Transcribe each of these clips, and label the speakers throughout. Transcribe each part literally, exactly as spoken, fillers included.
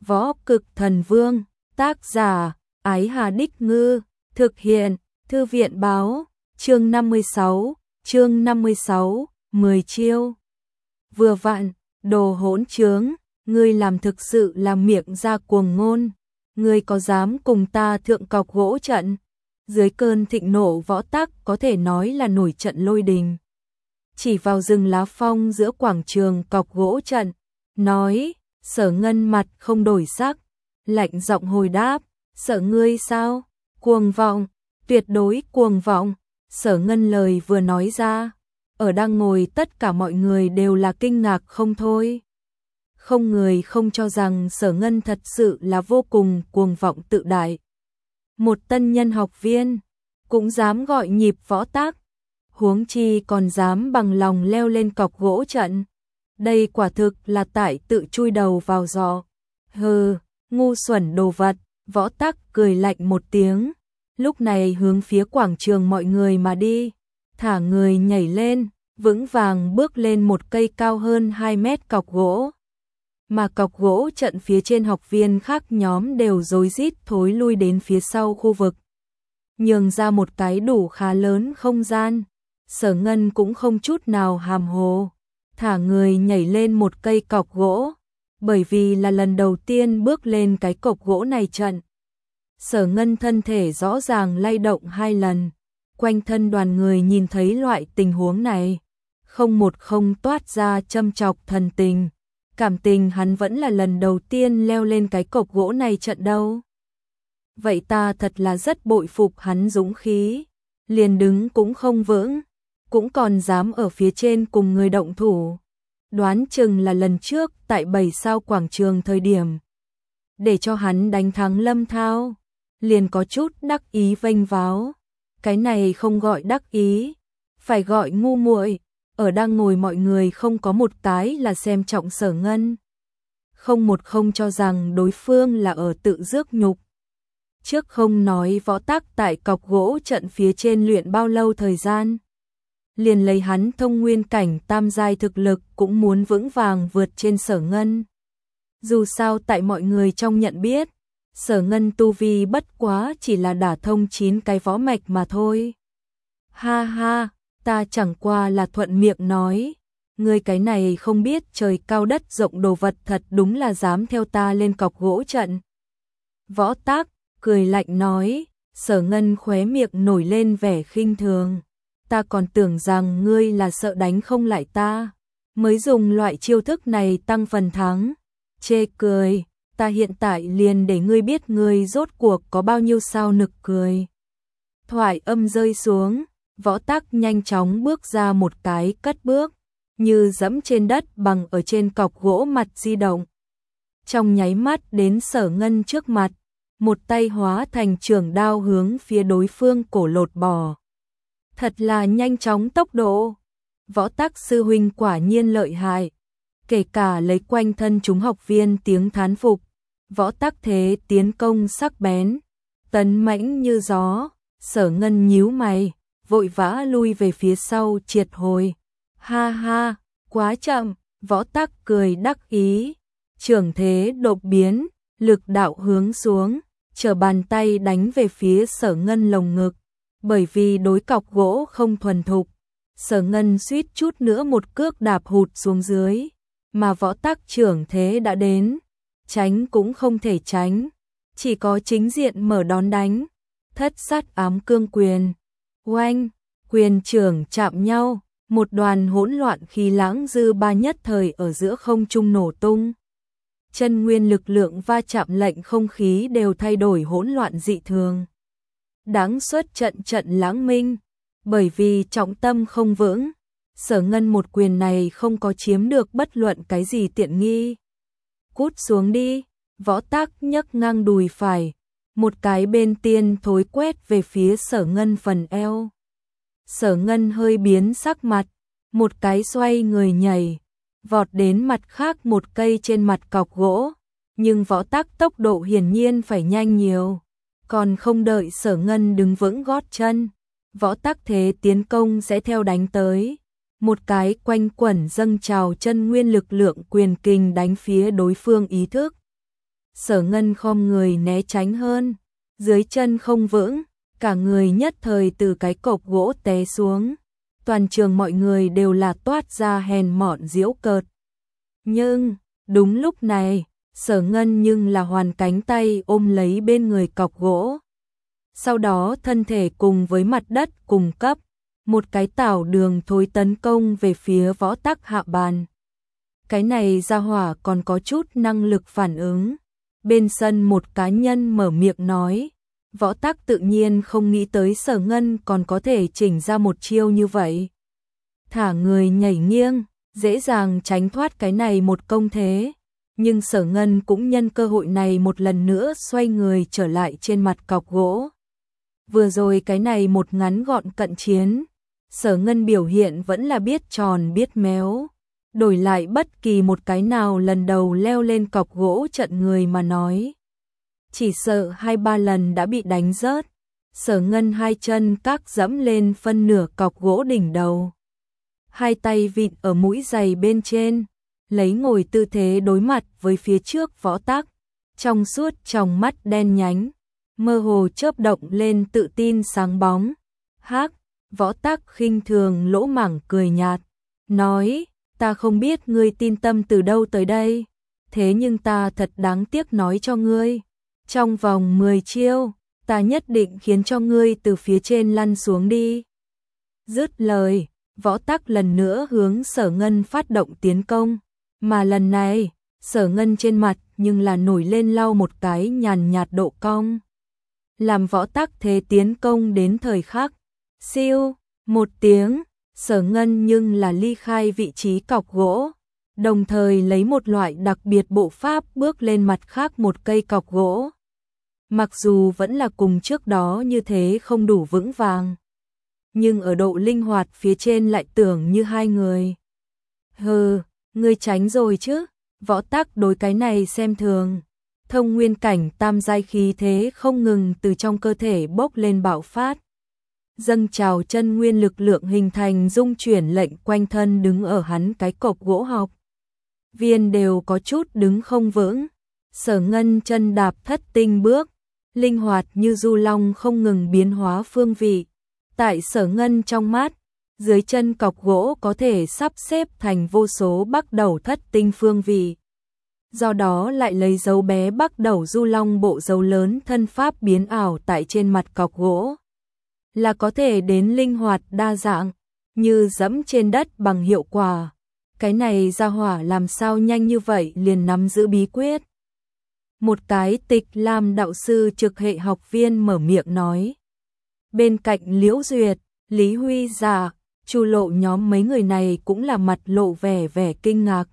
Speaker 1: Võ Cực Thần Vương, tác giả, Ái Hà Đích Ngư, thực hiện, Thư viện Báo, chương năm mươi sáu, chương năm mươi sáu, mười chiêu. Vừa vặn, đồ hỗn trướng, ngươi làm thực sự là miệng ra cuồng ngôn, ngươi có dám cùng ta thượng cọc gỗ trận? Dưới cơn thịnh nộ Võ Tắc có thể nói là nổi trận lôi đình. Chỉ vào rừng lá phong giữa quảng trường cọc gỗ trận, nói, Sở Ngân mặt không đổi sắc, lạnh giọng hồi đáp, sợ ngươi sao? Cuồng vọng, tuyệt đối cuồng vọng. Sở Ngân lời vừa nói ra, ở đang ngồi tất cả mọi người đều là kinh ngạc không thôi. Không người không cho rằng Sở Ngân thật sự là vô cùng cuồng vọng tự đại. Một tân nhân học viên, cũng dám gọi nhịp Võ Tắc, huống chi còn dám bằng lòng leo lên cọc gỗ trận. Đây quả thực là tại tự chui đầu vào giò. Hừ, ngu xuẩn đồ vật. Võ Tắc cười lạnh một tiếng, lúc này hướng phía quảng trường mọi người mà đi, thả người nhảy lên, vững vàng bước lên một cây cao hơn hai mét cọc gỗ. Mà cọc gỗ trận phía trên học viên khác nhóm đều rối rít thối lui đến phía sau khu vực, nhường ra một cái đủ khá lớn không gian. Sở Ngân cũng không chút nào hàm hồ, thả người nhảy lên một cây cọc gỗ, bởi vì là lần đầu tiên bước lên cái cọc gỗ này trận. Sở Ngân thân thể rõ ràng lay động hai lần, quanh thân đoàn người nhìn thấy loại tình huống này, không một không toát ra châm chọc thần tình, cảm tình hắn vẫn là lần đầu tiên leo lên cái cọc gỗ này trận đâu. Vậy ta thật là rất bội phục hắn dũng khí, liền đứng cũng không vững, cũng còn dám ở phía trên cùng người động thủ. Đoán chừng là lần trước tại bảy sao quảng trường thời điểm, để cho hắn đánh thắng Lâm Thao, liền có chút đắc ý vênh váo. Cái này không gọi đắc ý, phải gọi ngu muội. Ở đang ngồi mọi người không có một cái là xem trọng Sở Ngân, không một không cho rằng đối phương là ở tự rước nhục. Trước không nói Võ Tắc tại cọc gỗ trận phía trên luyện bao lâu thời gian, liền lấy hắn thông nguyên cảnh tam giai thực lực cũng muốn vững vàng vượt trên Sở Ngân. Dù sao tại mọi người trong nhận biết, Sở Ngân tu vi bất quá chỉ là đả thông chín cái võ mạch mà thôi. Ha ha, ta chẳng qua là thuận miệng nói, ngươi cái này không biết trời cao đất rộng đồ vật thật đúng là dám theo ta lên cọc gỗ trận. Võ Tắc cười lạnh nói. Sở Ngân khóe miệng nổi lên vẻ khinh thường, ta còn tưởng rằng ngươi là sợ đánh không lại ta, mới dùng loại chiêu thức này tăng phần thắng. Chê cười, ta hiện tại liền để ngươi biết ngươi rốt cuộc có bao nhiêu sao nực cười. Thoại âm rơi xuống, Võ Tắc nhanh chóng bước ra một cái cất bước, như dẫm trên đất bằng ở trên cọc gỗ mặt di động. Trong nháy mắt đến Sở Ngân trước mặt, một tay hóa thành trường đao hướng phía đối phương cổ lột bỏ. Thật là nhanh chóng tốc độ. Võ Tắc sư huynh quả nhiên lợi hại. Kể cả lấy quanh thân chúng học viên tiếng thán phục. Võ Tắc thế tiến công sắc bén, tấn mãnh như gió. Sở Ngân nhíu mày, vội vã lui về phía sau triệt hồi. Ha ha, quá chậm. Võ Tắc cười đắc ý, trường thế đột biến, lực đạo hướng xuống, trở bàn tay đánh về phía Sở Ngân lồng ngực. Bởi vì đối cọc gỗ không thuần thục, Sở Ngân suýt chút nữa một cước đạp hụt xuống dưới, mà Võ Tắc trưởng thế đã đến, tránh cũng không thể tránh, chỉ có chính diện mở đón đánh. Thất sát ám cương quyền, oanh, quyền trưởng chạm nhau, một đoàn hỗn loạn khí lãng dư ba nhất thời ở giữa không trung nổ tung. Chân nguyên lực lượng va chạm lệnh không khí đều thay đổi hỗn loạn dị thường. Đáng xuất trận trận lãng minh, bởi vì trọng tâm không vững, Sở Ngân một quyền này không có chiếm được bất luận cái gì tiện nghi. Cút xuống đi. Võ Tắc nhấc ngang đùi phải, một cái bên tiên thối quét về phía Sở Ngân phần eo. Sở Ngân hơi biến sắc mặt, một cái xoay người nhảy, vọt đến mặt khác một cây trên mặt cọc gỗ, nhưng Võ Tắc tốc độ hiển nhiên phải nhanh nhiều, còn không đợi Sở Ngân đứng vững gót chân, Võ Tắc thế tiến công sẽ theo đánh tới. Một cái quanh quẩn dâng trào chân nguyên lực lượng quyền kình đánh phía đối phương ý thức. Sở Ngân khom người né tránh hơn, dưới chân không vững, cả người nhất thời từ cái cọc gỗ té xuống. Toàn trường mọi người đều là toát ra hèn mọn giễu cợt. Nhưng, đúng lúc này, Sở Ngân nhưng là hoàn cánh tay ôm lấy bên người cọc gỗ. Sau đó thân thể cùng với mặt đất cùng cấp, một cái tảo đường thối tấn công về phía Võ Tắc hạ bàn. Cái này ra hỏa còn có chút năng lực phản ứng. Bên sân một cá nhân mở miệng nói, Võ Tắc tự nhiên không nghĩ tới Sở Ngân còn có thể chỉnh ra một chiêu như vậy. Thả người nhảy nghiêng, dễ dàng tránh thoát cái này một công thế. Nhưng Sở Ngân cũng nhân cơ hội này một lần nữa xoay người trở lại trên mặt cọc gỗ. Vừa rồi cái này một ngắn gọn cận chiến, Sở Ngân biểu hiện vẫn là biết tròn biết méo. Đổi lại bất kỳ một cái nào lần đầu leo lên cọc gỗ trận người mà nói, chỉ sợ hai ba lần đã bị đánh rớt. Sở Ngân hai chân các dẫm lên phân nửa cọc gỗ đỉnh đầu, hai tay vịn ở mũi giày bên trên, lấy ngồi tư thế đối mặt với phía trước Võ Tắc. Trong suốt tròng mắt đen nhánh, mơ hồ chớp động lên tự tin sáng bóng. Hắc, Võ Tắc khinh thường lỗ mảng cười nhạt, nói, ta không biết ngươi tin tâm từ đâu tới đây, thế nhưng ta thật đáng tiếc nói cho ngươi, trong vòng mười chiêu, ta nhất định khiến cho ngươi từ phía trên lăn xuống đi. Dứt lời, Võ Tắc lần nữa hướng Sở Ngân phát động tiến công, mà lần này, Sở Ngân trên mặt nhưng là nổi lên lau một cái nhàn nhạt độ cong. Làm Võ Tắc thế tiến công đến thời khắc, siêu, một tiếng, Sở Ngân nhưng là ly khai vị trí cọc gỗ, đồng thời lấy một loại đặc biệt bộ pháp bước lên mặt khác một cây cọc gỗ. Mặc dù vẫn là cùng trước đó như thế không đủ vững vàng, nhưng ở độ linh hoạt phía trên lại tưởng như hai người. Hừ, ngươi tránh rồi chứ? Võ Tắc đối cái này xem thường. Thông nguyên cảnh tam giai khí thế không ngừng từ trong cơ thể bốc lên bạo phát. Dâng trào chân nguyên lực lượng hình thành dung chuyển lệnh quanh thân đứng ở hắn cái cọc gỗ học. Viên đều có chút đứng không vững. Sở Ngân chân đạp thất tinh bước, linh hoạt như du long không ngừng biến hóa phương vị. Tại Sở Ngân trong mắt, dưới chân cọc gỗ có thể sắp xếp thành vô số bắt đầu thất tinh phương vị. Do đó lại lấy dấu bé bắt đầu du long bộ dấu lớn thân pháp biến ảo tại trên mặt cọc gỗ. Là có thể đến linh hoạt đa dạng, như dẫm trên đất bằng hiệu quả. Cái này ra hỏa làm sao nhanh như vậy liền nắm giữ bí quyết. Một cái Tịch Lam đạo sư trực hệ học viên mở miệng nói. Bên cạnh Liễu Duyệt, Lý Huy Dạ, Chu Lộ nhóm mấy người này cũng là mặt lộ vẻ vẻ kinh ngạc.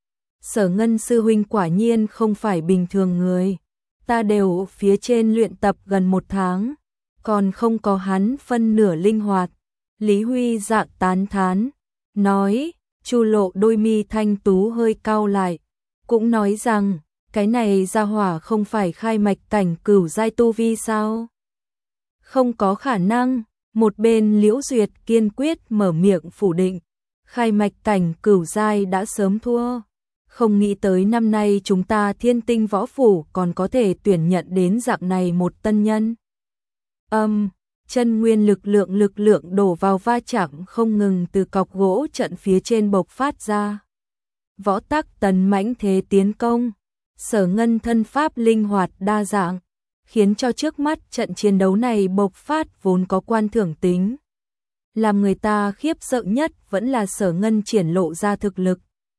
Speaker 1: Sở Ngân sư huynh quả nhiên không phải bình thường người. Ta đều phía trên luyện tập gần một tháng, còn không có hắn phân nửa linh hoạt. Lý Huy Dạ tán thán, nói, Chu Lộ đôi mi thanh tú hơi cau lại, cũng nói rằng, cái này ra hỏa không phải khai mạch cảnh cửu giai tu vi sao? Không có khả năng. Một bên Liễu Duyệt kiên quyết mở miệng phủ định, khai mạch cảnh cửu giai đã sớm thua. Không nghĩ tới năm nay chúng ta Thiên Tinh Võ Phủ còn có thể tuyển nhận đến dạng này một tân nhân. Âm, um, chân nguyên lực lượng lực lượng đổ vào va chạm không ngừng từ cọc gỗ trận phía trên bộc phát ra. Võ Tắc tấn mãnh thế tiến công, Sở Ngân thân pháp linh hoạt đa dạng, khiến cho trước mắt trận chiến đấu này bộc phát vốn có quan thưởng tính. Làm người ta khiếp sợ nhất vẫn là Sở Ngân triển lộ ra thực lực.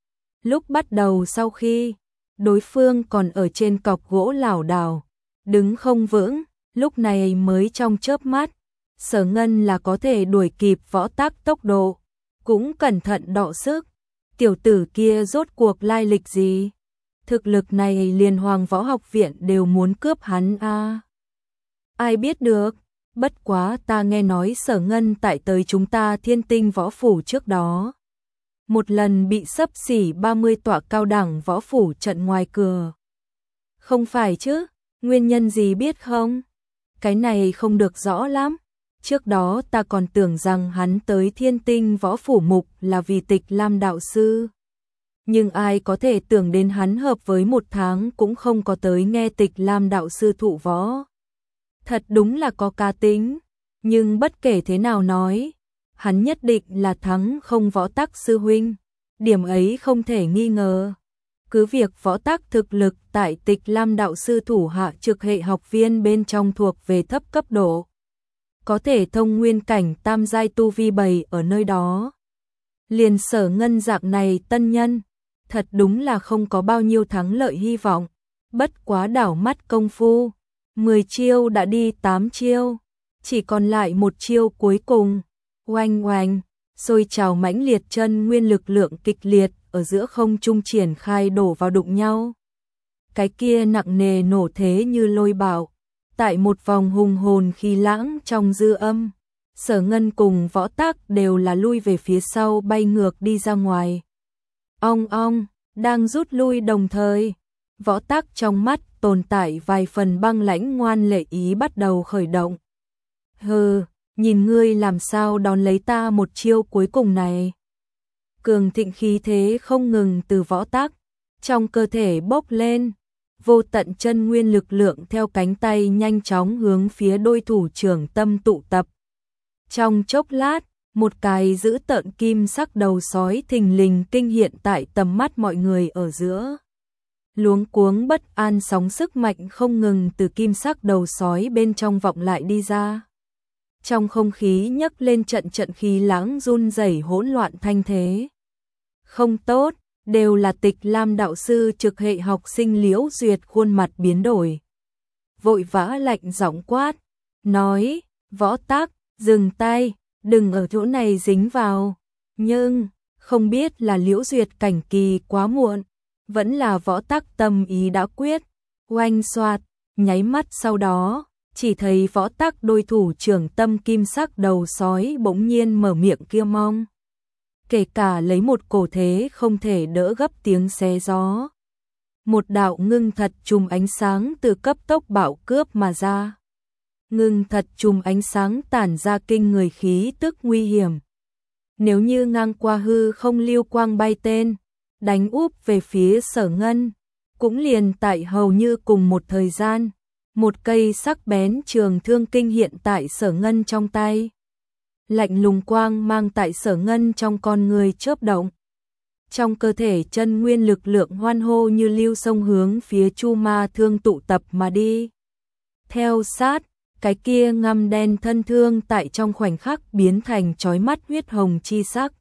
Speaker 1: Lúc bắt đầu sau khi đối phương còn ở trên cọc gỗ lảo đảo, đứng không vững, lúc này mới trong chớp mắt, Sở Ngân là có thể đuổi kịp Võ Tắc tốc độ, cũng cẩn thận đọ sức. Tiểu tử kia rốt cuộc lai lịch gì? Thực lực này liền Hoàng Võ Học Viện đều muốn cướp hắn a. À. Ai biết được, bất quá ta nghe nói Sở Ngân tại tới chúng ta Thiên Tinh Võ Phủ trước đó. Một lần bị xấp xỉ ba mươi tọa cao đẳng võ phủ trận ngoài cửa. Không phải chứ, nguyên nhân gì biết không? Cái này không được rõ lắm. Trước đó ta còn tưởng rằng hắn tới Thiên Tinh Võ Phủ mục là vì Tịch Lam đạo sư. Nhưng ai có thể tưởng đến hắn hợp với một tháng cũng không có tới nghe Tịch Lam đạo sư thụ võ. Thật đúng là có cá tính, nhưng bất kể thế nào nói, hắn nhất định là thắng không Võ Tắc sư huynh, điểm ấy không thể nghi ngờ. Cứ việc Võ Tắc thực lực tại Tịch Lam đạo sư thủ hạ trực hệ học viên bên trong thuộc về thấp cấp độ, có thể thông nguyên cảnh tam giai tu vi bày ở nơi đó. Liền Sở Ngân dạng này tân nhân, thật đúng là không có bao nhiêu thắng lợi hy vọng, bất quá đảo mắt công phu, mười chiêu đã đi tám chiêu, chỉ còn lại một chiêu cuối cùng. Oanh oanh, sôi trào mãnh liệt chân nguyên lực lượng kịch liệt ở giữa không trung triển khai đổ vào đụng nhau. Cái kia nặng nề nổ thế như lôi bạo, tại một vòng hùng hồn khí lãng trong dư âm, Sở Ngân cùng Võ Tắc đều là lui về phía sau bay ngược đi ra ngoài. Ong ong, đang rút lui đồng thời, Võ Tắc trong mắt tồn tại vài phần băng lãnh ngoan lệ ý bắt đầu khởi động. Hừ, nhìn ngươi làm sao đón lấy ta một chiêu cuối cùng này. Cường thịnh khí thế không ngừng từ Võ Tắc trong cơ thể bốc lên, vô tận chân nguyên lực lượng theo cánh tay nhanh chóng hướng phía đôi thủ trưởng tâm tụ tập. Trong chốc lát, một cái giữ tợn kim sắc đầu sói thình lình kinh hiện tại tầm mắt mọi người ở giữa. Luống cuống bất an sóng sức mạnh không ngừng từ kim sắc đầu sói bên trong vọng lại đi ra. Trong không khí nhấc lên trận trận khí lãng run rẩy hỗn loạn thanh thế. Không tốt, đều là Tịch Lam đạo sư trực hệ học sinh Liễu Duyệt khuôn mặt biến đổi. Vội vã lạnh giọng quát, nói, Võ Tắc, dừng tay, đừng ở chỗ này dính vào. Nhưng, không biết là Liễu Duyệt cảnh kỳ quá muộn, vẫn là Võ Tắc tâm ý đã quyết. Oanh xoạt, nháy mắt sau đó, chỉ thấy Võ Tắc đôi thủ trưởng tâm kim sắc đầu sói bỗng nhiên mở miệng kia mong. Kể cả lấy một cổ thế không thể đỡ gấp tiếng xé gió. Một đạo ngưng thật chùm ánh sáng từ cấp tốc bạo cướp mà ra. Ngưng thật chùm ánh sáng tản ra kinh người khí tức nguy hiểm. Nếu như ngang qua hư không lưu quang bay tên, đánh úp về phía Sở Ngân, cũng liền tại hầu như cùng một thời gian, một cây sắc bén trường thương kinh hiện tại Sở Ngân trong tay. Lạnh lùng quang mang tại Sở Ngân trong con người chớp động. Trong cơ thể chân nguyên lực lượng hoan hô như lưu sông hướng phía Chu Ma thương tụ tập mà đi. Theo sát, cái kia ngăm đen thân thương tại trong khoảnh khắc biến thành chói mắt huyết hồng chi sắc.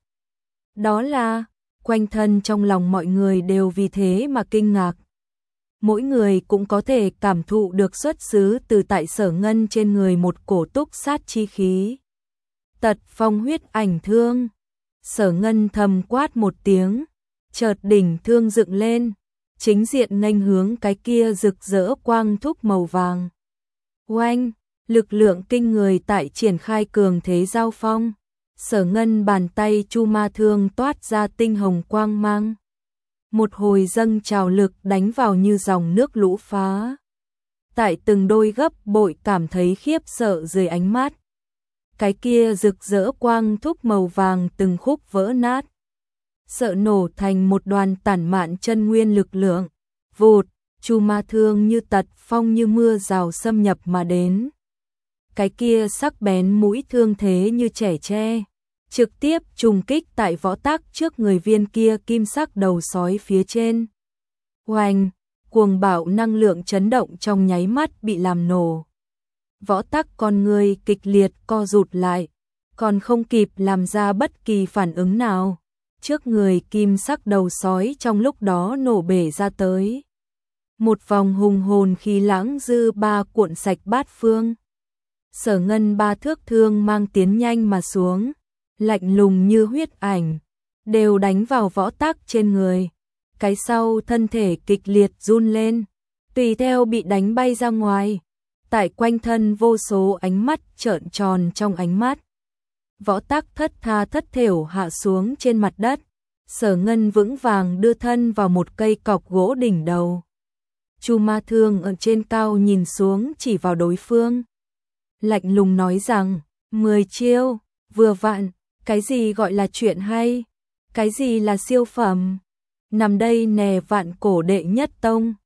Speaker 1: Đó là, quanh thân trong lòng mọi người đều vì thế mà kinh ngạc. Mỗi người cũng có thể cảm thụ được xuất xứ từ tại Sở Ngân trên người một cổ túc sát chi khí. Tật phong huyết ảnh thương. Sở Ngân thầm quát một tiếng, chợt đỉnh thương dựng lên, chính diện nghênh hướng cái kia rực rỡ quang thúc màu vàng. Oanh, lực lượng kinh người tại triển khai cường thế giao phong. Sở Ngân bàn tay Chu Ma thương toát ra tinh hồng quang mang. Một hồi dâng trào lực đánh vào như dòng nước lũ phá. Tại từng đôi gấp bội cảm thấy khiếp sợ dưới ánh mắt. Cái kia rực rỡ quang thúc màu vàng từng khúc vỡ nát. Sợ nổ thành một đoàn tản mạn chân nguyên lực lượng. Vụt, Chu Ma thương như tật phong như mưa rào xâm nhập mà đến. Cái kia sắc bén mũi thương thế như trẻ tre, trực tiếp trùng kích tại Võ Tắc trước người viên kia kim sắc đầu sói phía trên. Oanh, cuồng bạo năng lượng chấn động trong nháy mắt bị làm nổ. Võ Tắc con người kịch liệt co rụt lại, còn không kịp làm ra bất kỳ phản ứng nào. Trước người kim sắc đầu sói trong lúc đó nổ bể ra tới. Một vòng hùng hồn khí lãng dư ba cuộn sạch bát phương. Sở Ngân ba thước thương mang tiến nhanh mà xuống, lạnh lùng như huyết ảnh, đều đánh vào Võ Tắc trên người. Cái sau thân thể kịch liệt run lên, tùy theo bị đánh bay ra ngoài. Tại quanh thân vô số ánh mắt trợn tròn trong ánh mắt. Võ Tắc thất tha thất thểu hạ xuống trên mặt đất. Sở Ngân vững vàng đưa thân vào một cây cọc gỗ đỉnh đầu. Chu Ma thương ở trên cao nhìn xuống chỉ vào đối phương. Lạnh lùng nói rằng, mười chiêu, vừa vặn, cái gì gọi là chuyện hay, cái gì là siêu phẩm. nằm đây nè vạn cổ đệ nhất tông.